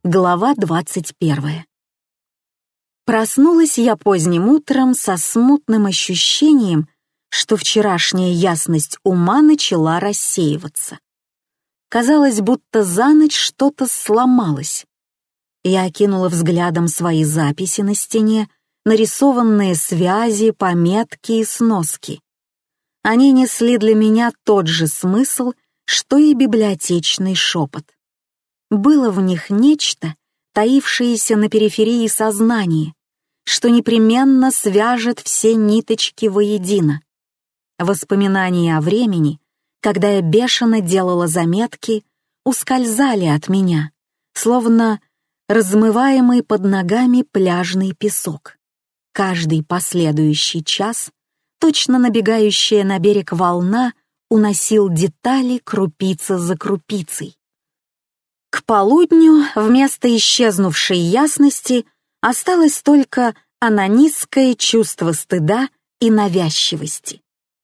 Глава 21. Проснулась я поздним утром со смутным ощущением, что вчерашняя ясность ума начала рассеиваться. Казалось, будто за ночь что-то сломалось. Я окинула взглядом свои записи на стене, нарисованные связи, пометки и сноски. Они несли для меня тот же смысл, что и библиотечный шепот. Было в них нечто, таившееся на периферии сознания, что непременно свяжет все ниточки воедино. Воспоминания о времени, когда я бешено делала заметки, ускользали от меня, словно размываемый под ногами пляжный песок. Каждый последующий час, точно набегающая на берег волна, уносил детали крупица за крупицей. К полудню вместо исчезнувшей ясности осталось только анонистское чувство стыда и навязчивости.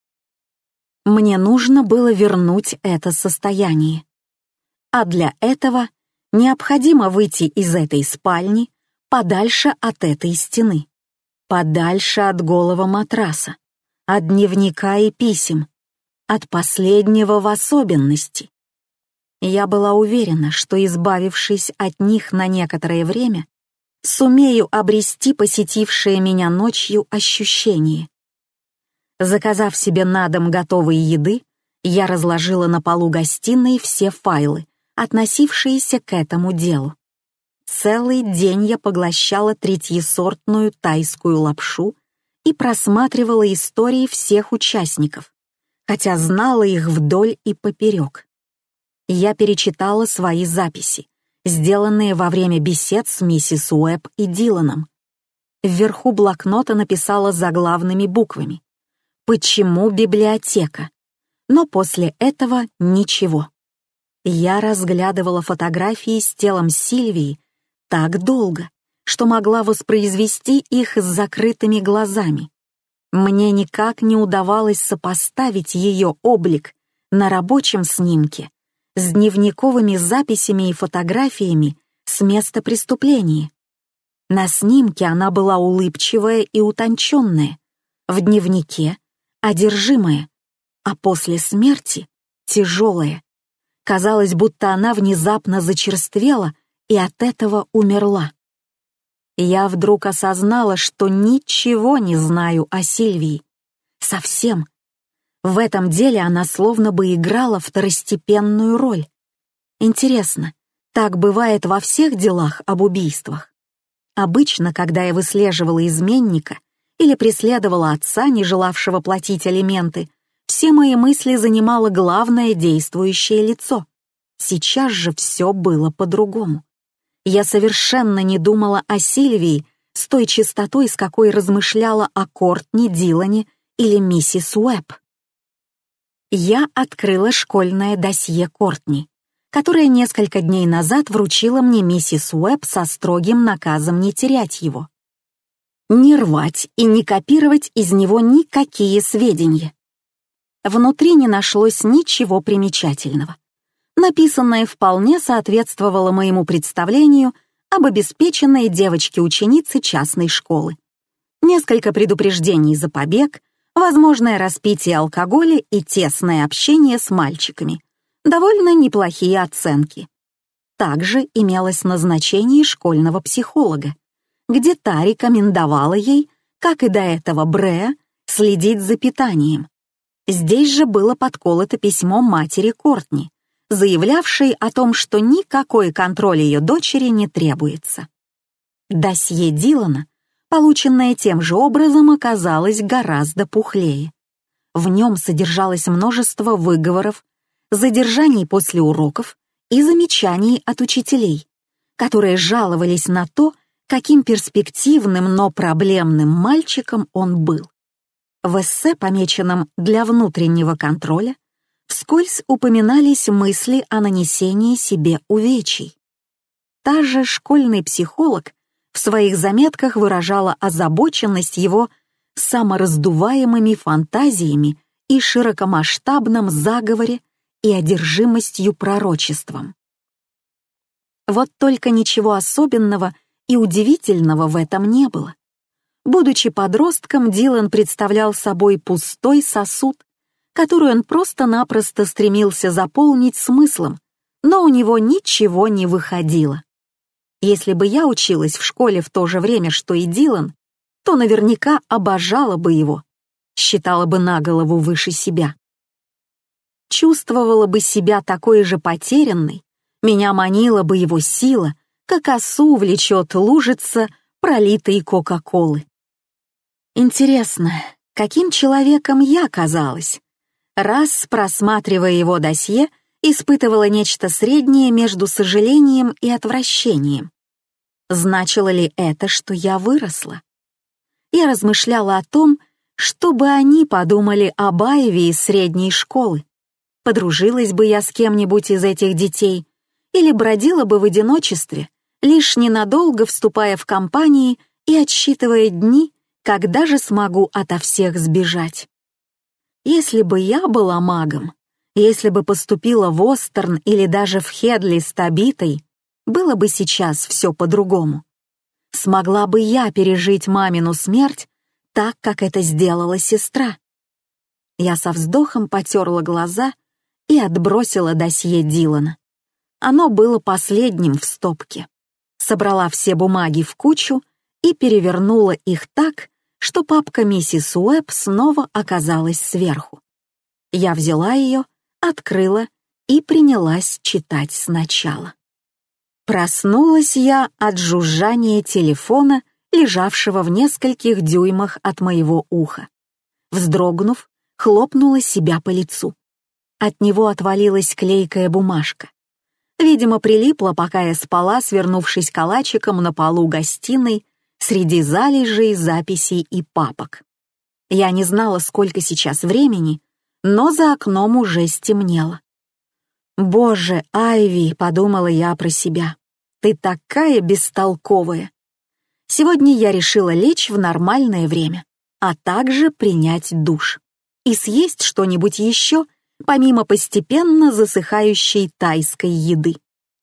Мне нужно было вернуть это состояние. А для этого необходимо выйти из этой спальни подальше от этой стены, подальше от голого матраса, от дневника и писем, от последнего в особенности. Я была уверена, что, избавившись от них на некоторое время, сумею обрести посетившее меня ночью ощущение. Заказав себе на дом готовой еды, я разложила на полу гостиной все файлы, относившиеся к этому делу. Целый день я поглощала третьесортную тайскую лапшу и просматривала истории всех участников, хотя знала их вдоль и поперек. Я перечитала свои записи, сделанные во время бесед с миссис Уэбб и Диланом. Вверху блокнота написала заглавными буквами «Почему библиотека?», но после этого ничего. Я разглядывала фотографии с телом Сильвии так долго, что могла воспроизвести их с закрытыми глазами. Мне никак не удавалось сопоставить ее облик на рабочем снимке с дневниковыми записями и фотографиями с места преступления. На снимке она была улыбчивая и утонченная, в дневнике — одержимая, а после смерти — тяжелая. Казалось, будто она внезапно зачерствела и от этого умерла. Я вдруг осознала, что ничего не знаю о Сильвии. Совсем. В этом деле она словно бы играла второстепенную роль. Интересно, так бывает во всех делах об убийствах? Обычно, когда я выслеживала изменника или преследовала отца, не желавшего платить алименты, все мои мысли занимало главное действующее лицо. Сейчас же все было по-другому. Я совершенно не думала о Сильвии с той чистотой, с какой размышляла о Кортни, Дилане или миссис Уэбб. Я открыла школьное досье Кортни, которое несколько дней назад вручила мне миссис Уэбб со строгим наказом не терять его. Не рвать и не копировать из него никакие сведения. Внутри не нашлось ничего примечательного. Написанное вполне соответствовало моему представлению об обеспеченной девочке-ученице частной школы. Несколько предупреждений за побег, возможное распитие алкоголя и тесное общение с мальчиками. Довольно неплохие оценки. Также имелось назначение школьного психолога, где та рекомендовала ей, как и до этого Бреа, следить за питанием. Здесь же было подколото письмо матери Кортни, заявлявшей о том, что никакой контроль ее дочери не требуется. Досье Дилана, полученное тем же образом, оказалось гораздо пухлее. В нем содержалось множество выговоров, задержаний после уроков и замечаний от учителей, которые жаловались на то, каким перспективным, но проблемным мальчиком он был. В эссе, помеченном «Для внутреннего контроля», вскользь упоминались мысли о нанесении себе увечий. Та же школьный психолог в своих заметках выражала озабоченность его самораздуваемыми фантазиями и широкомасштабном заговоре и одержимостью пророчеством. Вот только ничего особенного и удивительного в этом не было. Будучи подростком, Дилан представлял собой пустой сосуд, который он просто-напросто стремился заполнить смыслом, но у него ничего не выходило. Если бы я училась в школе в то же время, что и Дилан, то наверняка обожала бы его, считала бы на голову выше себя. Чувствовала бы себя такой же потерянной, меня манила бы его сила, как осу влечет лужица пролитой Кока-Колы. Интересно, каким человеком я казалась? Раз, просматривая его досье, испытывала нечто среднее между сожалением и отвращением. Значило ли это, что я выросла? Я размышляла о том, что бы они подумали об Айве из средней школы. Подружилась бы я с кем-нибудь из этих детей или бродила бы в одиночестве, лишь ненадолго вступая в компании и отсчитывая дни, когда же смогу ото всех сбежать. Если бы я была магом, если бы поступила в Остерн или даже в Хедли с Табитой, было бы сейчас все по-другому. Смогла бы я пережить мамину смерть так, как это сделала сестра? Я со вздохом потерла глаза и отбросила досье Дилана. Оно было последним в стопке. Собрала все бумаги в кучу и перевернула их так, что папка миссис Уэбб снова оказалась сверху. Я взяла ее, открыла и принялась читать сначала. Проснулась я от жужжания телефона, лежавшего в нескольких дюймах от моего уха. Вздрогнув, хлопнула себя по лицу. От него отвалилась клейкая бумажка. Видимо, прилипла, пока я спала, свернувшись калачиком на полу гостиной, среди залежей, записей и папок. Я не знала, сколько сейчас времени, но за окном уже стемнело. «Боже, Айви», — подумала я про себя, — «ты такая бестолковая». Сегодня я решила лечь в нормальное время, а также принять душ и съесть что-нибудь еще, помимо постепенно засыхающей тайской еды.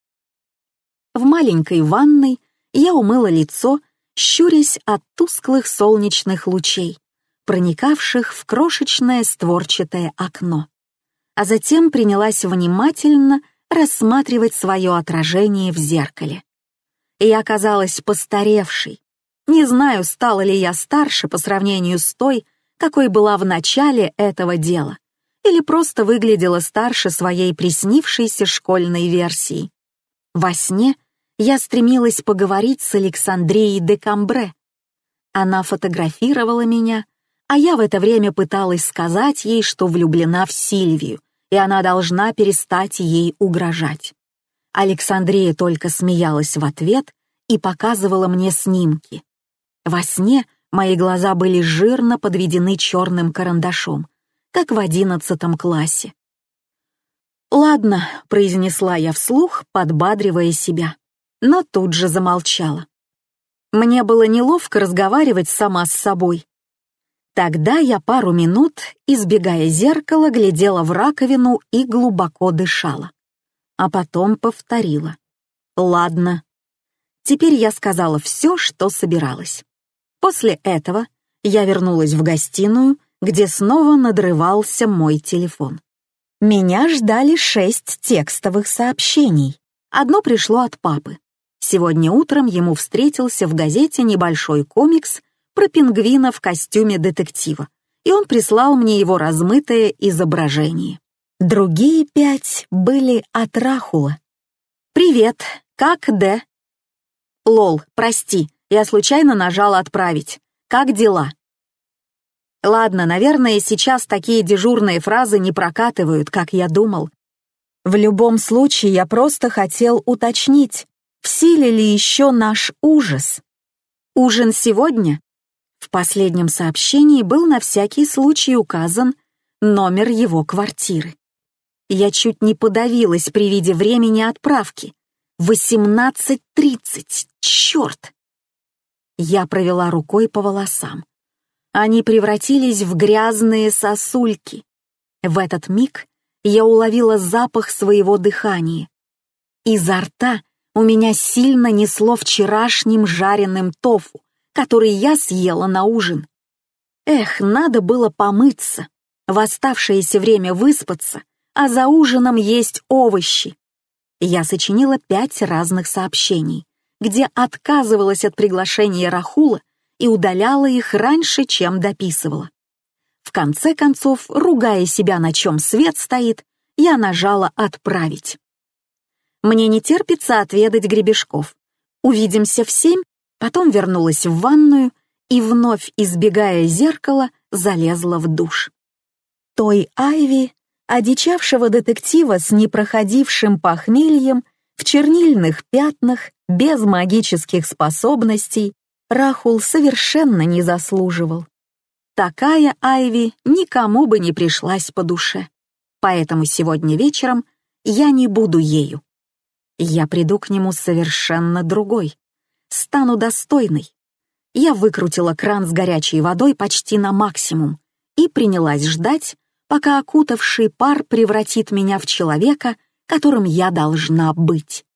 В маленькой ванной я умыла лицо, щурясь от тусклых солнечных лучей, проникавших в крошечное створчатое окно, а затем принялась внимательно рассматривать свое отражение в зеркале. Я оказалась постаревшей. Не знаю, стала ли я старше по сравнению с той, какой была в начале этого дела, или просто выглядела старше своей приснившейся школьной версии. Во сне я стремилась поговорить с Александрией де Камбре. Она фотографировала меня, а я в это время пыталась сказать ей, что влюблена в Сильвию, и она должна перестать ей угрожать. Александрия только смеялась в ответ и показывала мне снимки. Во сне мои глаза были жирно подведены черным карандашом, как в 11 классе. «Ладно», — произнесла я вслух, подбадривая себя, но тут же замолчала. Мне было неловко разговаривать сама с собой. Тогда я пару минут, избегая зеркала, глядела в раковину и глубоко дышала. А потом повторила. «Ладно». Теперь я сказала все, что собиралась. После этого я вернулась в гостиную, где снова надрывался мой телефон. Меня ждали 6 текстовых сообщений. Одно пришло от папы. Сегодня утром ему встретился в газете небольшой комикс про пингвина в костюме детектива, и он прислал мне его размытое изображение. Другие 5 были от Рахула. «Привет, как Д?» «Лол, прости, я случайно нажала «Отправить». Как дела?» Ладно, наверное, сейчас такие дежурные фразы не прокатывают, как я думал. В любом случае, я просто хотел уточнить, в силе ли еще наш ужас. Ужин сегодня? В последнем сообщении был на всякий случай указан номер его квартиры. Я чуть не подавилась при виде времени отправки. 18:30, черт! Я провела рукой по волосам. Они превратились в грязные сосульки. В этот миг я уловила запах своего дыхания. Изо рта У меня сильно несло вчерашним жареным тофу, который я съела на ужин. Эх, надо было помыться, в оставшееся время выспаться, а за ужином есть овощи. Я сочинила 5 разных сообщений, где отказывалась от приглашения Рахула и удаляла их раньше, чем дописывала. В конце концов, ругая себя, на чем свет стоит, я нажала «Отправить». Мне не терпится отведать гребешков. Увидимся в 7, потом вернулась в ванную и, вновь избегая зеркала, залезла в душ. Той Айви, одичавшего детектива с непроходившим похмельем, в чернильных пятнах, без магических способностей, Рахул совершенно не заслуживал. Такая Айви никому бы не пришлась по душе. Поэтому сегодня вечером я не буду ею. Я приду к нему совершенно другой. Стану достойной. Я выкрутила кран с горячей водой почти на максимум и принялась ждать, пока окутавший пар превратит меня в человека, которым я должна быть.